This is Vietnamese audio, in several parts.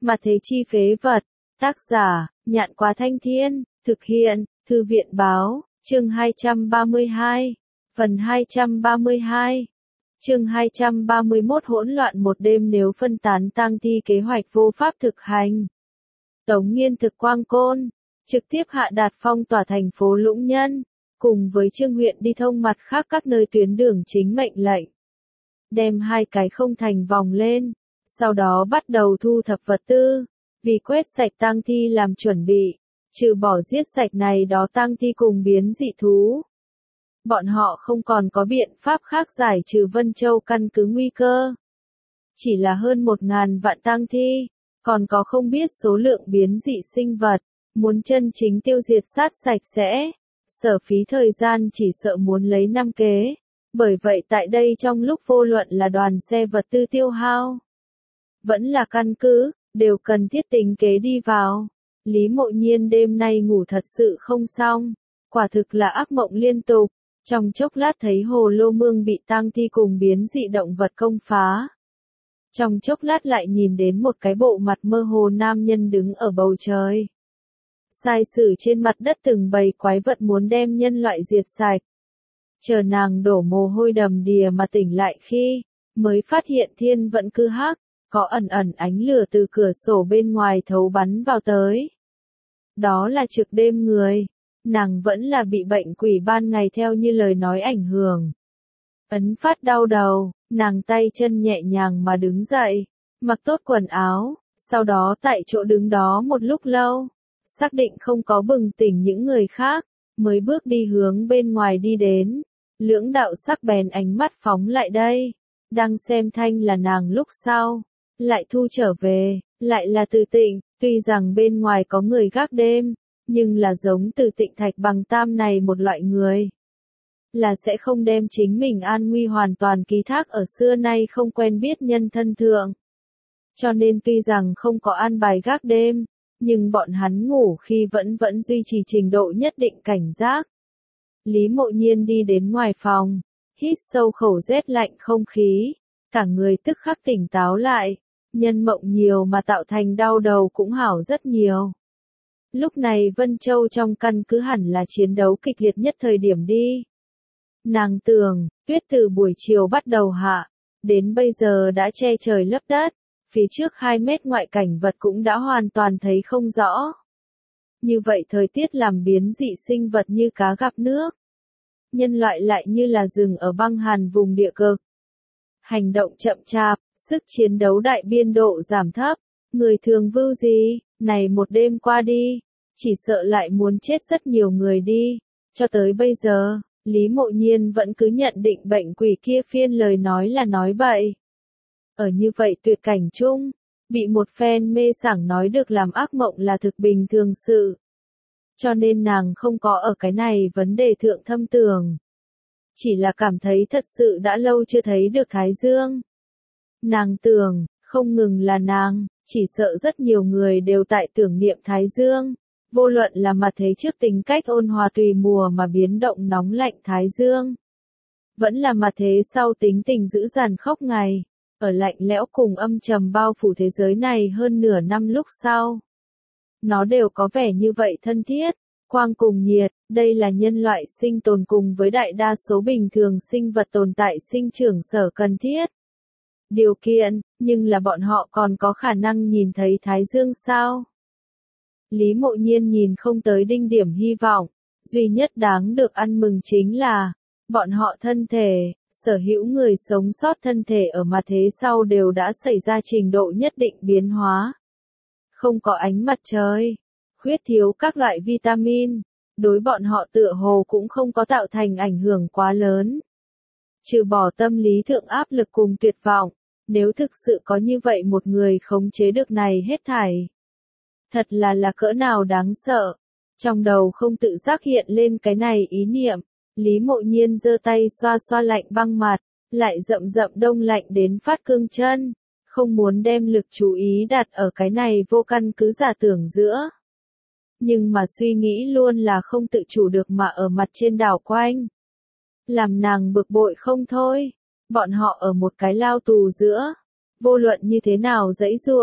Mà thế chi phế vật. Tác giả, Nhạn Quá Thanh Thiên, thực hiện, Thư viện Báo, chương 232, phần 232. Chương 231 hỗn loạn một đêm nếu phân tán tang thi kế hoạch vô pháp thực hành. Tống Nghiên thực Quang Côn, trực tiếp hạ đạt phong tỏa thành phố Lũng Nhân, cùng với Trương huyện đi thông mặt khác các nơi tuyến đường chính mệnh lệnh. Đem hai cái không thành vòng lên, sau đó bắt đầu thu thập vật tư, vì quét sạch tang thi làm chuẩn bị, trừ bỏ giết sạch này đó tang thi cùng biến dị thú. Bọn họ không còn có biện pháp khác giải trừ Vân Châu căn cứ nguy cơ. Chỉ là hơn 1.000 vạn tang thi, còn có không biết số lượng biến dị sinh vật, muốn chân chính tiêu diệt sát sạch sẽ, sở phí thời gian chỉ sợ muốn lấy năm kế. Bởi vậy tại đây trong lúc vô luận là đoàn xe vật tư tiêu hao, vẫn là căn cứ, đều cần thiết tính kế đi vào. Lý Mộ Nhiên đêm nay ngủ thật sự không xong, quả thực là ác mộng liên tục. Trong chốc lát thấy hồ lô mương bị tang thi cùng biến dị động vật công phá. Trong chốc lát lại nhìn đến một cái bộ mặt mơ hồ nam nhân đứng ở bầu trời. Sai sử trên mặt đất từng bầy quái vật muốn đem nhân loại diệt sạch. Chờ nàng đổ mồ hôi đầm đìa mà tỉnh lại khi, mới phát hiện thiên vẫn cứ hắc, có ẩn ẩn ánh lửa từ cửa sổ bên ngoài thấu bắn vào tới. Đó là trực đêm người. Nàng vẫn là bị bệnh quỷ ban ngày theo như lời nói ảnh hưởng. Ấn phát đau đầu, nàng tay chân nhẹ nhàng mà đứng dậy, mặc tốt quần áo, sau đó tại chỗ đứng đó một lúc lâu, xác định không có bừng tỉnh những người khác, mới bước đi hướng bên ngoài đi đến. Lưỡng đạo sắc bén ánh mắt phóng lại đây, đang xem thanh là nàng lúc sau, lại thu trở về, lại là Từ Tịnh, tuy rằng bên ngoài có người gác đêm. Nhưng là giống Từ Tịnh Thạch Bằng Tam này một loại người, là sẽ không đem chính mình an nguy hoàn toàn ký thác ở xưa nay không quen biết nhân thân thượng. Cho nên tuy rằng không có an bài gác đêm, nhưng bọn hắn ngủ khi vẫn duy trì trình độ nhất định cảnh giác. Lý Mộ Nhiên đi đến ngoài phòng, hít sâu khẩu rét lạnh không khí, cả người tức khắc tỉnh táo lại, nhân mộng nhiều mà tạo thành đau đầu cũng hảo rất nhiều. Lúc này Vân Châu trong căn cứ hẳn là chiến đấu kịch liệt nhất thời điểm đi. Nàng tưởng, tuyết từ buổi chiều bắt đầu hạ, đến bây giờ đã che trời lấp đất, phía trước 2 mét ngoại cảnh vật cũng đã hoàn toàn thấy không rõ. Như vậy thời tiết làm biến dị sinh vật như cá gặp nước. Nhân loại lại như là rừng ở băng hàn vùng địa cực. Hành động chậm chạp, sức chiến đấu đại biên độ giảm thấp, người thường vưu gì. Này một đêm qua đi, chỉ sợ lại muốn chết rất nhiều người đi. Cho tới bây giờ, Lý Mộ Nhiên vẫn cứ nhận định bệnh quỷ kia phiên lời nói là nói bậy. Ở như vậy tuyệt cảnh chung, bị một phen mê sảng nói được làm ác mộng là thực bình thường sự. Cho nên nàng không có ở cái này vấn đề thượng thâm tưởng. Chỉ là cảm thấy thật sự đã lâu chưa thấy được Thái Dương. Nàng tưởng, không ngừng là nàng. Chỉ sợ rất nhiều người đều tại tưởng niệm Thái Dương, vô luận là mà thế trước tính cách ôn hòa tùy mùa mà biến động nóng lạnh Thái Dương. Vẫn là mà thế sau tính tình dữ dằn khóc ngày, ở lạnh lẽo cùng âm trầm bao phủ thế giới này hơn nửa năm lúc sau. Nó đều có vẻ như vậy thân thiết, quang cùng nhiệt, đây là nhân loại sinh tồn cùng với đại đa số bình thường sinh vật tồn tại sinh trưởng sở cần thiết. Điều kiện, nhưng là bọn họ còn có khả năng nhìn thấy Thái Dương sao? Lý Mộ Nhiên nhìn không tới đinh điểm hy vọng, duy nhất đáng được ăn mừng chính là, bọn họ thân thể, sở hữu người sống sót thân thể ở mặt thế sau đều đã xảy ra trình độ nhất định biến hóa. Không có ánh mặt trời, khuyết thiếu các loại vitamin, đối bọn họ tựa hồ cũng không có tạo thành ảnh hưởng quá lớn. Trừ bỏ tâm lý thượng áp lực cùng tuyệt vọng. Nếu thực sự có như vậy một người khống chế được này hết thảy. Thật là cỡ nào đáng sợ. Trong đầu không tự giác hiện lên cái này ý niệm. Lý Mộ Nhiên giơ tay xoa xoa lạnh băng mặt, lại rậm đông lạnh đến phát cương chân. Không muốn đem lực chú ý đặt ở cái này vô căn cứ giả tưởng giữa. Nhưng mà suy nghĩ luôn là không tự chủ được mà ở mặt trên đảo quanh. Làm nàng bực bội không thôi. Bọn họ ở một cái lao tù giữa, vô luận như thế nào giãy giụa,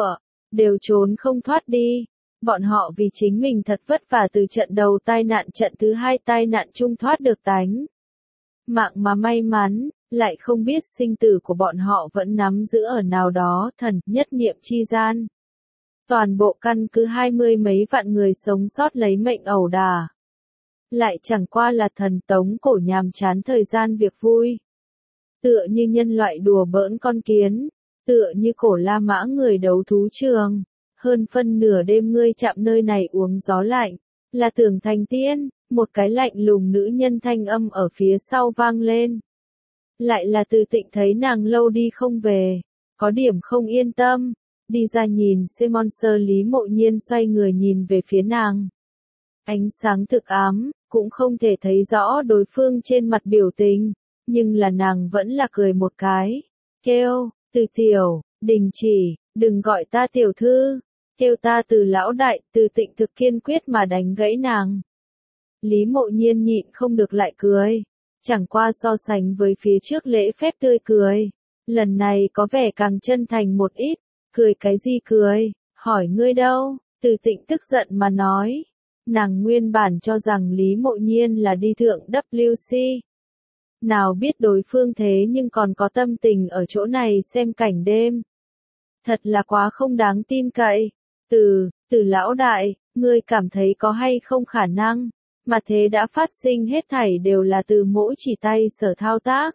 đều trốn không thoát đi. Bọn họ vì chính mình thật vất vả từ trận đầu tai nạn trận thứ hai tai nạn chung thoát được tánh mạng mà may mắn, lại không biết sinh tử của bọn họ vẫn nắm giữ ở nào đó thần nhất niệm chi gian. Toàn bộ căn cứ 20 mấy vạn người sống sót lấy mệnh ẩu đả. Lại chẳng qua là thần tống cổ nhàm chán thời gian việc vui. Tựa như nhân loại đùa bỡn con kiến, tựa như cổ La Mã người đấu thú trường. Hơn phân nửa đêm ngươi chạm nơi này uống gió lạnh, là Tưởng Thành Tiên, một cái lạnh lùng nữ nhân thanh âm ở phía sau vang lên. Lại là Từ Tịnh thấy nàng lâu đi không về, có điểm không yên tâm, đi ra nhìn Simon Sơ Lý Mộ Nhiên xoay người nhìn về phía nàng. Ánh sáng thực ám, cũng không thể thấy rõ đối phương trên mặt biểu tình, nhưng là nàng vẫn là cười một cái, kêu, Từ tiểu, đình chỉ, đừng gọi ta tiểu thư. Kêu ta Từ lão đại, Từ Tịnh thực kiên quyết mà đánh gãy nàng. Lý Mộ Nhiên nhịn không được lại cười. Chẳng qua so sánh với phía trước lễ phép tươi cười. Lần này có vẻ càng chân thành một ít. Cười cái gì cười, hỏi ngươi đâu, Từ Tịnh tức giận mà nói. Nàng nguyên bản cho rằng Lý Mộ Nhiên là đi thượng WC. Nào biết đối phương thế nhưng còn có tâm tình ở chỗ này xem cảnh đêm. Thật là quá không đáng tin cậy. Từ lão đại, ngươi cảm thấy có hay không khả năng, mà thế đã phát sinh hết thảy đều là từ mỗi chỉ tay sở thao tác.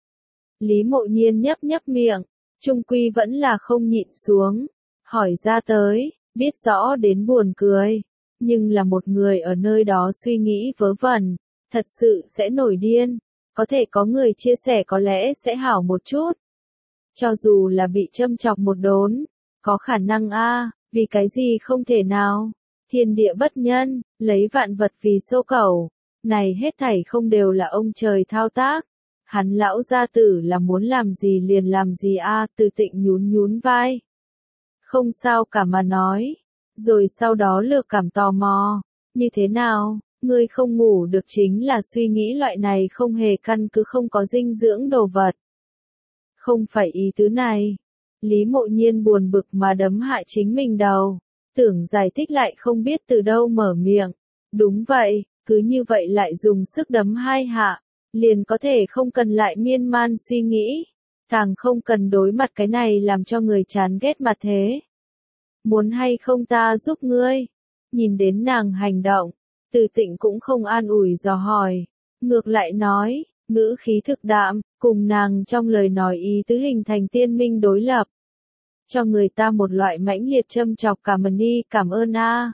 Lý Mộ Nhiên nhấp miệng, trung quy vẫn là không nhịn xuống, hỏi ra tới, biết rõ đến buồn cười, nhưng là một người ở nơi đó suy nghĩ vớ vẩn, thật sự sẽ nổi điên, có thể có người chia sẻ có lẽ sẽ hảo một chút. Cho dù là bị châm chọc một đốn, có khả năng vì cái gì không thể nào, thiên địa bất nhân, lấy vạn vật vì xô cẩu, này hết thảy không đều là ông trời thao tác, hắn lão gia tử là muốn làm gì liền làm gì Từ Tịnh nhún vai. Không sao cả mà nói, rồi sau đó lược cảm tò mò, như thế nào, ngươi không ngủ được chính là suy nghĩ loại này không hề căn cứ không có dinh dưỡng đồ vật. Không phải ý tứ này. Lý Mộ Nhiên buồn bực mà đấm hạ chính mình đầu, tưởng giải thích lại không biết từ đâu mở miệng. Đúng vậy, cứ như vậy lại dùng sức đấm hai hạ, liền có thể không cần lại miên man suy nghĩ, càng không cần đối mặt cái này làm cho người chán ghét mà thế. Muốn hay không ta giúp ngươi? Nhìn đến nàng hành động, Từ Tịnh cũng không an ủi dò hỏi, ngược lại nói, ngữ khí thực đạm, cùng nàng trong lời nói ý tứ hình thành tiên minh đối lập. Cho người ta một loại mãnh liệt châm chọc cảm ơn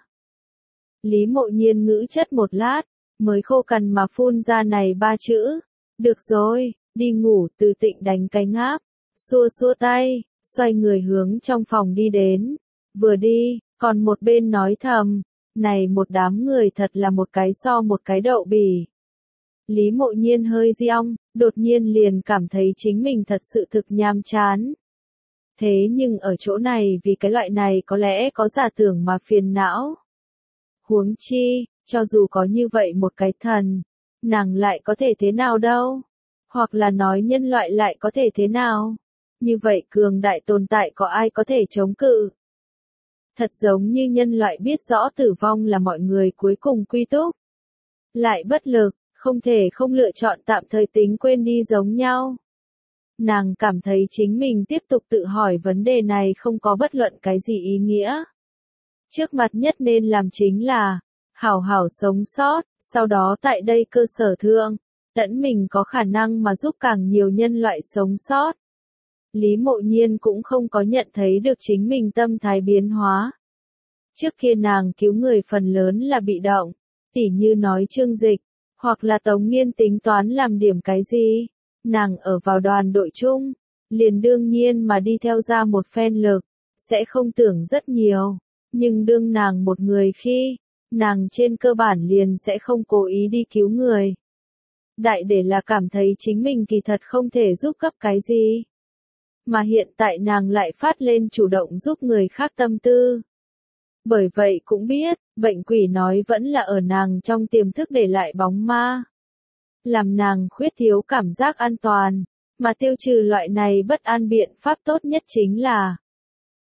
Lý Mộ Nhiên ngữ chất một lát, mới khô cằn mà phun ra này ba chữ. Được rồi, đi ngủ. Từ Tịnh đánh cái ngáp, xua tay, xoay người hướng trong phòng đi đến. Vừa đi, còn một bên nói thầm, này một đám người thật là một cái so một cái đậu bỉ. Lý Mộ Nhiên hơi giong, đột nhiên liền cảm thấy chính mình thật sự thực nhàm chán. Thế nhưng ở chỗ này vì cái loại này có lẽ có giả tưởng mà phiền não. Huống chi, cho dù có như vậy một cái thần, nàng lại có thể thế nào đâu? Hoặc là nói nhân loại lại có thể thế nào? Như vậy cường đại tồn tại có ai có thể chống cự? Thật giống như nhân loại biết rõ tử vong là mọi người cuối cùng quy túc. Lại bất lực, không thể không lựa chọn tạm thời tính quên đi giống nhau. Nàng cảm thấy chính mình tiếp tục tự hỏi vấn đề này không có bất luận cái gì ý nghĩa. Trước mặt nhất nên làm chính là, hảo hảo sống sót, sau đó tại đây cơ sở thượng, tận mình có khả năng mà giúp càng nhiều nhân loại sống sót. Lý Mộ Nhiên cũng không có nhận thấy được chính mình tâm thái biến hóa. Trước kia nàng cứu người phần lớn là bị động, tỉ như nói Trương Dịch, hoặc là Tống Nghiên tính toán làm điểm cái gì. Nàng ở vào đoàn đội chung, liền đương nhiên mà đi theo ra một phen lực, sẽ không tưởng rất nhiều, nhưng đương nàng một người khi, nàng trên cơ bản liền sẽ không cố ý đi cứu người. Đại để là cảm thấy chính mình kỳ thật không thể giúp cấp cái gì. Mà hiện tại nàng lại phát lên chủ động giúp người khác tâm tư. Bởi vậy cũng biết, bệnh quỷ nói vẫn là ở nàng trong tiềm thức để lại bóng ma. Làm nàng khuyết thiếu cảm giác an toàn, mà tiêu trừ loại này bất an biện pháp tốt nhất chính là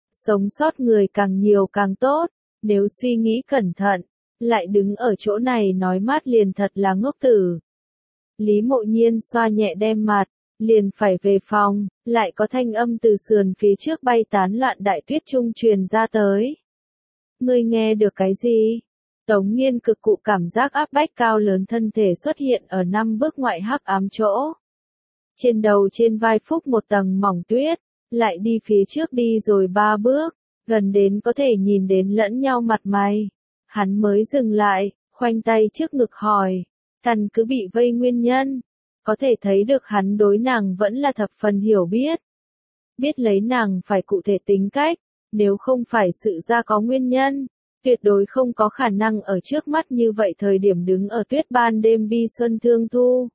Sống sót người càng nhiều càng tốt, nếu suy nghĩ cẩn thận, lại đứng ở chỗ này nói mát liền thật là ngốc tử. Lý Mộ Nhiên xoa nhẹ đem mặt, liền phải về phòng, lại có thanh âm từ sườn phía trước bay tán loạn đại tuyết trung truyền ra tới. Ngươi nghe được cái gì? Tống Nghiên cực cụ cảm giác áp bách cao lớn thân thể xuất hiện ở 5 bước ngoại hắc ám chỗ. Trên đầu trên vai phúc một tầng mỏng tuyết, lại đi phía trước đi rồi 3 bước, gần đến có thể nhìn đến lẫn nhau mặt mày. Hắn mới dừng lại, khoanh tay trước ngực hỏi, căn cứ bị vây nguyên nhân. Có thể thấy được hắn đối nàng vẫn là thập phần hiểu biết. Biết lấy nàng phải cụ thể tính cách, nếu không phải sự ra có nguyên nhân, tuyệt đối không có khả năng ở trước mắt như vậy thời điểm đứng ở tuyết ban đêm bi xuân thương thu.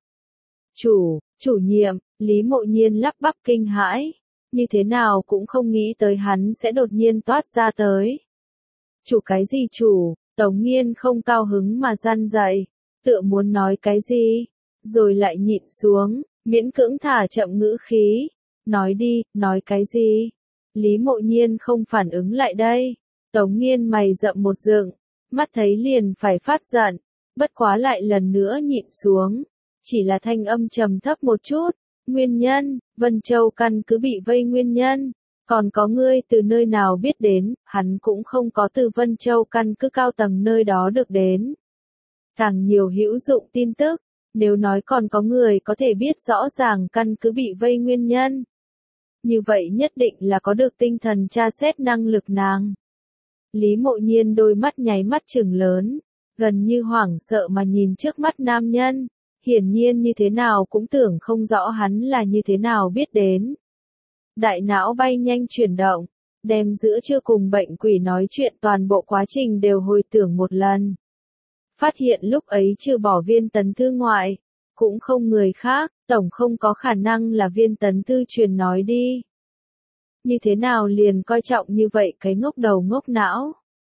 Chủ nhiệm, Lý Mộ Nhiên lắp bắp kinh hãi, như thế nào cũng không nghĩ tới hắn sẽ đột nhiên toát ra tới. Chủ cái gì chủ? Tống Nghiên không cao hứng mà răn dậy, tựa muốn nói cái gì, rồi lại nhịn xuống, miễn cưỡng thả chậm ngữ khí. Nói đi, nói cái gì? Lý Mộ Nhiên không phản ứng lại đây. Tống Nghiên mày rậm một dựng, mắt thấy liền phải phát giận, bất quá lại lần nữa nhịn xuống. Chỉ là thanh âm trầm thấp một chút. Nguyên nhân, Vân Châu căn cứ bị vây nguyên nhân. Còn có ngươi từ nơi nào biết đến, hắn cũng không có từ Vân Châu căn cứ cao tầng nơi đó được đến. Càng nhiều hữu dụng tin tức, nếu nói còn có người có thể biết rõ ràng căn cứ bị vây nguyên nhân. Như vậy nhất định là có được tinh thần tra xét năng lực nàng. Lý Mộ Nhiên đôi mắt nháy mắt trừng lớn, gần như hoảng sợ mà nhìn trước mắt nam nhân, hiển nhiên như thế nào cũng tưởng không rõ hắn là như thế nào biết đến. Đại não bay nhanh chuyển động, đem giữa trưa cùng bệnh quỷ nói chuyện toàn bộ quá trình đều hồi tưởng một lần. Phát hiện lúc ấy trừ bỏ Viên Tấn Thư ngoại, cũng không người khác, tổng không có khả năng là Viên Tấn Thư truyền nói đi. Như thế nào liền coi trọng như vậy cái ngốc đầu ngốc não.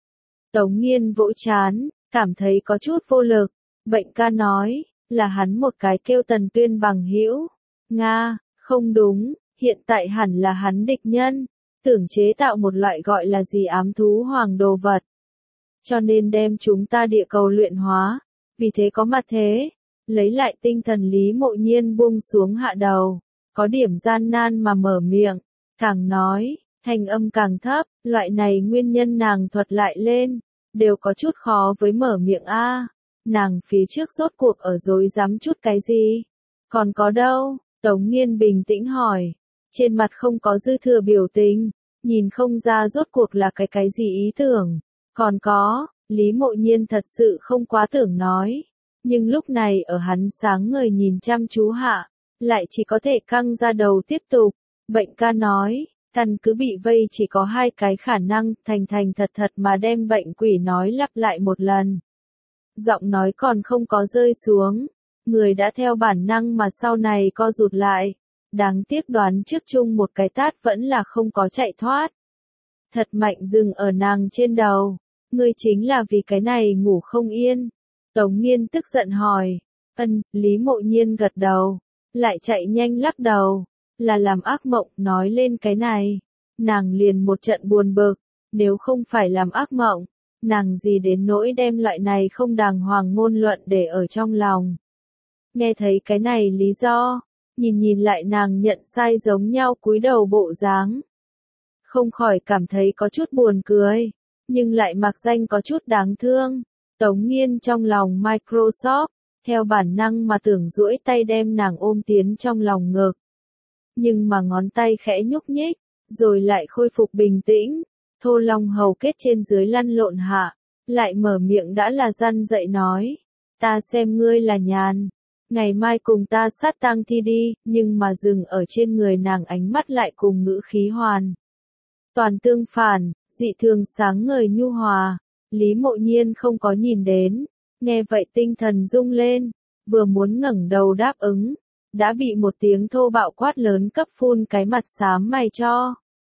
Tống Nghiên vỗ chán, cảm thấy có chút vô lực, bệnh ca nói, là hắn một cái kêu Tần Tuyên bằng hữu. Nga, không đúng, hiện tại hẳn là hắn địch nhân, tưởng chế tạo một loại gọi là gì ám thú hoàng đồ vật. Cho nên đem chúng ta địa cầu luyện hóa, vì thế có mặt thế. Lấy lại tinh thần Lý Mộ Nhiên buông xuống hạ đầu, có điểm gian nan mà mở miệng, càng nói, thanh âm càng thấp, loại này nguyên nhân nàng thuật lại lên, đều có chút khó với mở miệng a. Nàng phía trước rốt cuộc ở dối dám chút cái gì? Còn có đâu? Tống Nghiên bình tĩnh hỏi, trên mặt không có dư thừa biểu tình, nhìn không ra rốt cuộc là cái gì ý tưởng. Còn có, Lý Mộ Nhiên thật sự không quá tưởng nói. Nhưng lúc này ở hắn sáng ngời nhìn chăm chú hạ, lại chỉ có thể căng ra đầu tiếp tục. Bệnh ca nói, căn cứ bị vây chỉ có 2 cái khả năng, thành thật mà đem bệnh quỷ nói lặp lại một lần. Giọng nói còn không có rơi xuống, người đã theo bản năng mà sau này co rụt lại. Đáng tiếc đoán trước chung một cái tát vẫn là không có chạy thoát. Thật mạnh dừng ở nàng trên đầu, ngươi chính là vì cái này ngủ không yên. Tống Nghiên tức giận hỏi, Lý Mộ Nhiên gật đầu, lại chạy nhanh lắc đầu, là làm ác mộng. Nói lên cái này, nàng liền một trận buồn bực, nếu không phải làm ác mộng, nàng gì đến nỗi đem loại này không đàng hoàng ngôn luận để ở trong lòng. Nghe thấy cái này lý do, nhìn lại nàng nhận sai giống nhau cúi đầu bộ dáng. Không khỏi cảm thấy có chút buồn cười, nhưng lại mặc danh có chút đáng thương. Tống Nghiên trong lòng Microsoft, theo bản năng mà tưởng duỗi tay đem nàng ôm tiến trong lòng ngực. Nhưng mà ngón tay khẽ nhúc nhích, rồi lại khôi phục bình tĩnh, thô long hầu kết trên dưới lăn lộn hạ, lại mở miệng đã là răn dậy nói, ta xem ngươi là nhàn, ngày mai cùng ta sát tang thi đi, nhưng mà dừng ở trên người nàng ánh mắt lại cùng ngữ khí hoàn. Toàn tương phản, dị thường sáng ngời nhu hòa. Lý Mộ Nhiên không có nhìn đến, nghe vậy tinh thần rung lên, vừa muốn ngẩng đầu đáp ứng, đã bị một tiếng thô bạo quát lớn cấp phun cái mặt xám mày cho.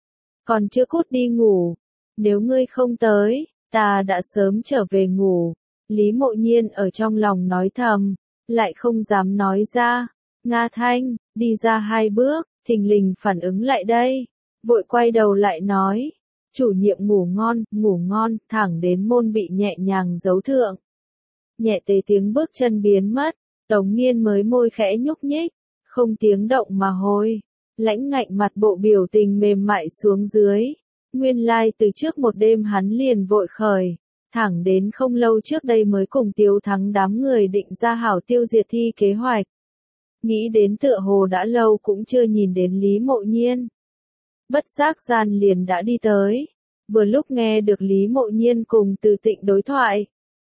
Còn chưa cút đi ngủ, nếu ngươi không tới, ta đã sớm trở về ngủ. Lý Mộ Nhiên ở trong lòng nói thầm, lại không dám nói ra. Nga Thanh, đi ra 2 bước, thình lình phản ứng lại đây, vội quay đầu lại nói, Chủ nhiệm ngủ ngon, thẳng đến môn bị nhẹ nhàng giấu thượng. Nhẹ tê tiếng bước chân biến mất, Tống Nghiên mới môi khẽ nhúc nhích, không tiếng động mà hồi. Lãnh Ngạnh mặt bộ biểu tình mềm mại xuống dưới. Nguyên lai từ trước một đêm hắn liền vội khởi, thẳng đến không lâu trước đây mới cùng Tiếu Thắng đám người định ra hảo tiêu diệt Thi kế hoạch. Nghĩ đến tựa hồ đã lâu cũng chưa nhìn đến Lý Mộ Nhiên. Bất giác gian liền đã đi tới, vừa lúc nghe được Lý Mộ Nhiên cùng Từ Tịnh đối thoại.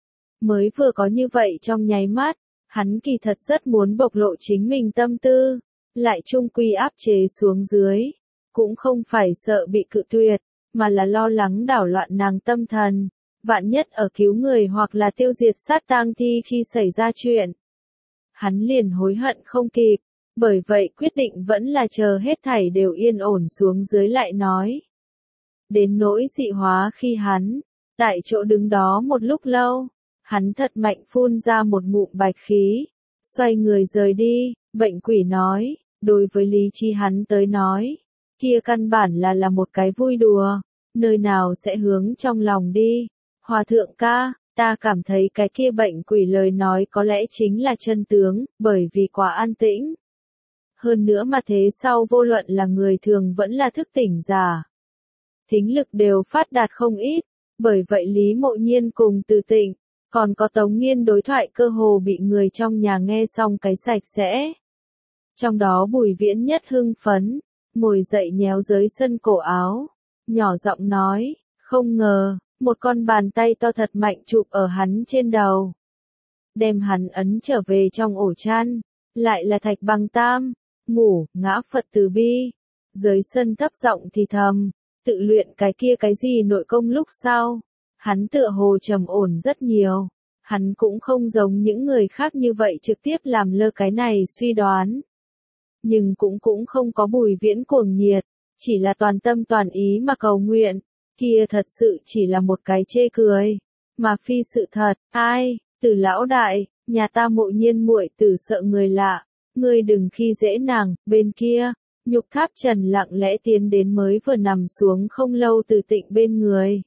Mới vừa có như vậy trong nháy mắt, hắn kỳ thật rất muốn bộc lộ chính mình tâm tư, lại chung quy áp chế xuống dưới, cũng không phải sợ bị cự tuyệt, mà là lo lắng đảo loạn nàng tâm thần, vạn nhất ở cứu người hoặc là tiêu diệt sát tang thi khi xảy ra chuyện. Hắn liền hối hận không kịp, bởi vậy quyết định vẫn là chờ hết thảy đều yên ổn xuống dưới lại nói. Đến nỗi dị hóa khi hắn, tại chỗ đứng đó một lúc lâu, hắn thật mạnh phun ra một ngụm bạch khí, xoay người rời đi, bệnh quỷ nói, đối với lý trí hắn tới nói, kia căn bản là một cái vui đùa, nơi nào sẽ hướng trong lòng đi. Hòa thượng ca, ta cảm thấy cái kia bệnh quỷ lời nói có lẽ chính là chân tướng, bởi vì quá an tĩnh. Hơn nữa mà thế sau vô luận là người thường vẫn là thức tỉnh giả. Thính lực đều phát đạt không ít, bởi vậy Lý Mộ Nhiên cùng Từ Tịnh, còn có Tống Nghiên đối thoại cơ hồ bị người trong nhà nghe xong cái sạch sẽ. Trong đó Bùi Viễn nhất hưng phấn, ngồi dậy nhéo dưới sân cổ áo, nhỏ giọng nói, không ngờ, một con bàn tay to thật mạnh chụp ở hắn trên đầu. Đem hắn ấn trở về trong ổ chăn, lại là Thạch Bằng Tam, ngủ, ngã Phật từ bi. Dưới sân thấp giọng thì thầm, tự luyện cái kia cái gì nội công lúc sau. Hắn tựa hồ trầm ổn rất nhiều, hắn cũng không giống những người khác như vậy trực tiếp làm lơ cái này suy đoán. Nhưng cũng không có Bùi Viễn cuồng nhiệt, chỉ là toàn tâm toàn ý mà cầu nguyện, kia thật sự chỉ là một cái chê cười, mà phi sự thật. Ai, Từ lão đại, nhà ta Mộ Nhiên muội tử sợ người lạ, ngươi đừng khi dễ nàng. Bên kia, Nhục Tháp Trần lặng lẽ tiến đến mới vừa nằm xuống không lâu Từ Tịnh bên người.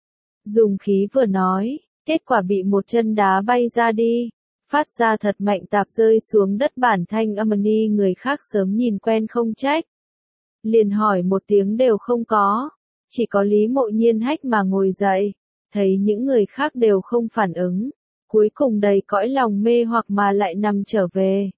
Dùng khí vừa nói, kết quả bị một chân đá bay ra đi, phát ra thật mạnh tạp rơi xuống đất bản thanh âm ni người khác sớm nhìn quen không trách. Liền hỏi một tiếng đều không có, chỉ có Lý Mộ Nhiên hách mà ngồi dậy, thấy những người khác đều không phản ứng, cuối cùng đầy cõi lòng mê hoặc mà lại nằm trở về.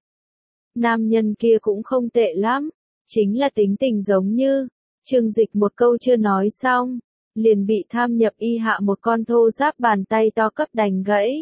Nam nhân kia cũng không tệ lắm, chính là tính tình giống như, Trương Dịch một câu chưa nói xong, liền bị tham nhập y hạ một con thô giáp bàn tay to cấp đánh gãy.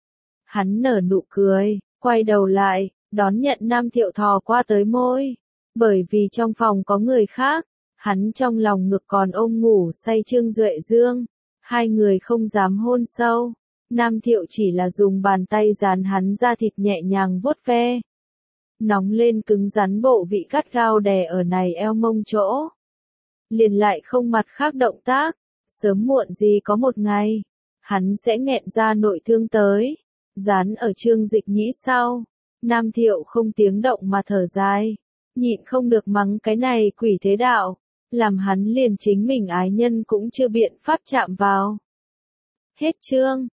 Hắn nở nụ cười, quay đầu lại, đón nhận Nam Thiệu thò qua tới môi, bởi vì trong phòng có người khác, hắn trong lòng ngực còn ôm ngủ say Trương Duệ Dương, hai người không dám hôn sâu, Nam Thiệu chỉ là dùng bàn tay dán hắn ra thịt nhẹ nhàng vuốt ve. Nóng lên cứng rắn bộ vị gắt gao đè ở này eo mông chỗ. Liền lại không mặt khác động tác, sớm muộn gì có một ngày, hắn sẽ nghẹn ra nội thương tới, dán ở Trương Dịch nhĩ sau. Nam Thiệu không tiếng động mà thở dài, nhịn không được mắng cái này quỷ thế đạo, làm hắn liền chính mình ái nhân cũng chưa biện pháp chạm vào. Hết chương.